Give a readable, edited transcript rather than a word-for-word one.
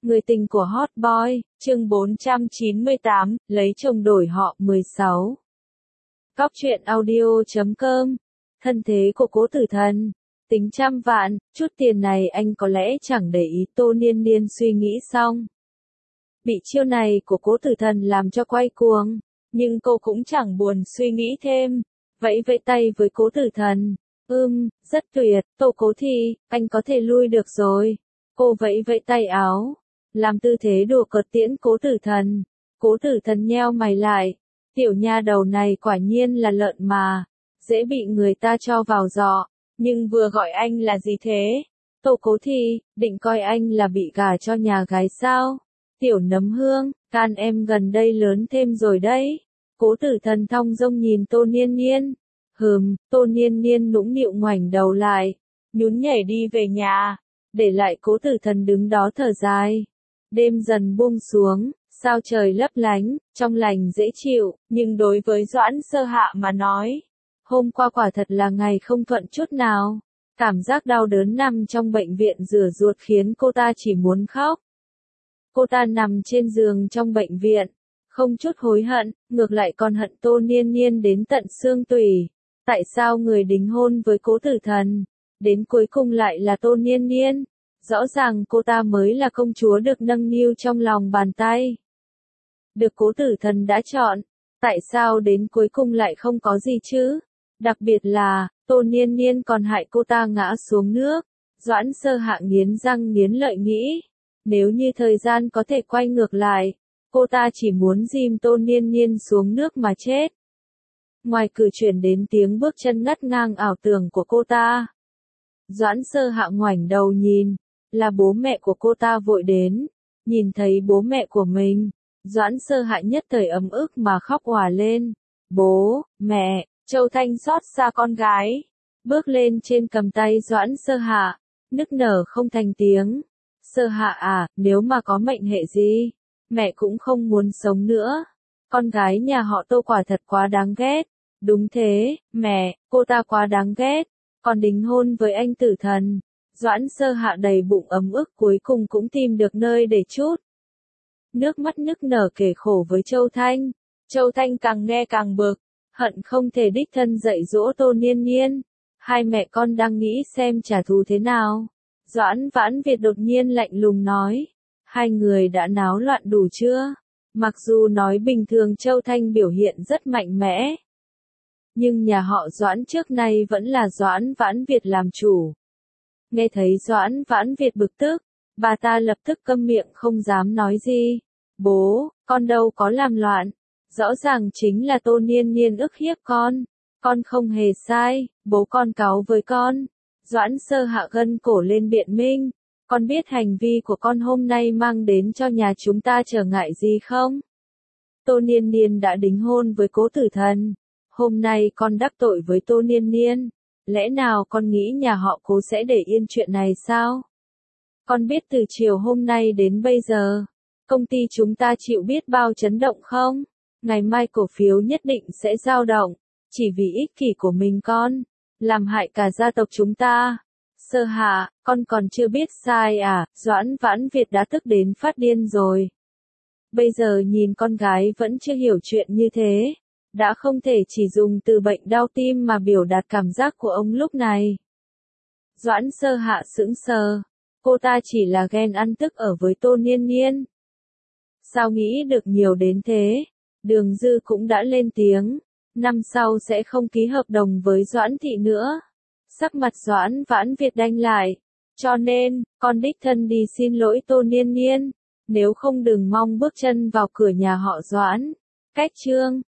Người tình của Hot Boy, chương 498, lấy chồng đổi họ 16. Cóc truyện audio.com. Thân thế của Cố Tử Thần. Tính trăm vạn, chút tiền này anh có lẽ chẳng để ý. Tô Niên Niên suy nghĩ xong. Bị chiêu này của Cố Tử Thần làm cho quay cuồng, nhưng cô cũng chẳng buồn suy nghĩ thêm. Vẫy vẫy tay với Cố Tử Thần. Rất tuyệt, Tô Cố Thị, anh có thể lui được rồi. Cô vẫy vẫy tay áo, làm tư thế đùa cợt tiễn Cố Tử Thần. Cố Tử Thần nheo mày lại, tiểu nha đầu này quả nhiên là lợn mà, dễ bị người ta cho vào giọ, nhưng vừa gọi anh là gì thế? Tô Cố Thị, định coi anh là bị gả cho nhà gái sao? Tiểu nấm hương, can em gần đây lớn thêm rồi đấy. Cố Tử Thần thong dong nhìn Tô Niên Niên. Tô Niên Niên nũng nịu ngoảnh đầu lại, nhún nhảy đi về nhà, để lại Cố Tử Thần đứng đó thở dài. Đêm dần buông xuống, sao trời lấp lánh, trong lành dễ chịu, nhưng đối với Doãn Sơ Hạ mà nói, hôm qua quả thật là ngày không thuận chút nào. Cảm giác đau đớn nằm trong bệnh viện rửa ruột khiến cô ta chỉ muốn khóc. Cô ta nằm trên giường trong bệnh viện, không chút hối hận, ngược lại còn hận Tô Niên Niên đến tận xương tủy. Tại sao người đính hôn với Cố Tử Thần, đến cuối cùng lại là Tô Niên Niên? Rõ ràng cô ta mới là công chúa được nâng niu trong lòng bàn tay, được Cố Tử Thần đã chọn. Tại sao đến cuối cùng lại không có gì chứ? Đặc biệt là, Tô Niên Niên còn hại cô ta ngã xuống nước. Doãn Sơ Hạ nghiến răng nghiến lợi nghĩ, nếu như thời gian có thể quay ngược lại, cô ta chỉ muốn dìm Tô Niên Niên xuống nước mà chết. Ngoài cửa truyền đến tiếng bước chân ngắt ngang ảo tưởng của cô ta. Doãn Sơ Hạ ngoảnh đầu nhìn, là bố mẹ của cô ta vội đến. Nhìn thấy bố mẹ của mình, Doãn Sơ Hạ nhất thời ấm ức mà khóc òa lên. Bố, mẹ, Châu Thanh xót xa con gái, bước lên trên cầm tay Doãn Sơ Hạ, nức nở không thành tiếng. Sơ Hạ à, nếu mà có mệnh hệ gì, mẹ cũng không muốn sống nữa. Con gái nhà họ Tô quả thật quá đáng ghét. Đúng thế, mẹ, cô ta quá đáng ghét, còn đính hôn với anh Tử Thần. Doãn Sơ Hạ đầy bụng ấm ức cuối cùng cũng tìm được nơi để trút nước mắt nức nở kể khổ với Châu Thanh. Châu Thanh càng nghe càng bực, hận không thể đích thân dạy dỗ Tô Niên Niên. Hai mẹ con đang nghĩ xem trả thù thế nào. Doãn Vãn Việt đột nhiên lạnh lùng nói, hai người đã náo loạn đủ chưa? Mặc dù nói bình thường Châu Thanh biểu hiện rất mạnh mẽ, nhưng nhà họ Doãn trước nay vẫn là Doãn Vãn Việt làm chủ. Nghe thấy Doãn Vãn Việt bực tức, bà ta lập tức câm miệng không dám nói gì. Bố, con đâu có làm loạn. Rõ ràng chính là Tô Niên Niên ức hiếp con. Con không hề sai, bố con cáu với con. Doãn Sơ Hạ gân cổ lên biện minh. Con biết hành vi của con hôm nay mang đến cho nhà chúng ta trở ngại gì không? Tô Niên Niên đã đính hôn với Cố Tử Thần. Hôm nay con đắc tội với Tô Niên Niên. Lẽ nào con nghĩ nhà họ Cố sẽ để yên chuyện này sao? Con biết từ chiều hôm nay đến bây giờ, công ty chúng ta chịu biết bao chấn động không? Ngày mai cổ phiếu nhất định sẽ dao động, chỉ vì ích kỷ của mình con, làm hại cả gia tộc chúng ta. Sơ Hạ, con còn chưa biết sai à? Doãn Vãn Việt đã tức đến phát điên rồi. Bây giờ nhìn con gái vẫn chưa hiểu chuyện như thế, đã không thể chỉ dùng từ bệnh đau tim mà biểu đạt cảm giác của ông lúc này. Doãn Sơ Hạ sững sờ, cô ta chỉ là ghen ăn tức ở với Tô Niên Niên. Sao nghĩ được nhiều đến thế? Đường Dư cũng đã lên tiếng, năm sau sẽ không ký hợp đồng với Doãn Thị nữa. Sắc mặt Doãn Vãn Việt đanh lại, cho nên, con đích thân đi xin lỗi Tô Niên Niên, nếu không đừng mong bước chân vào cửa nhà họ Doãn. Cách chương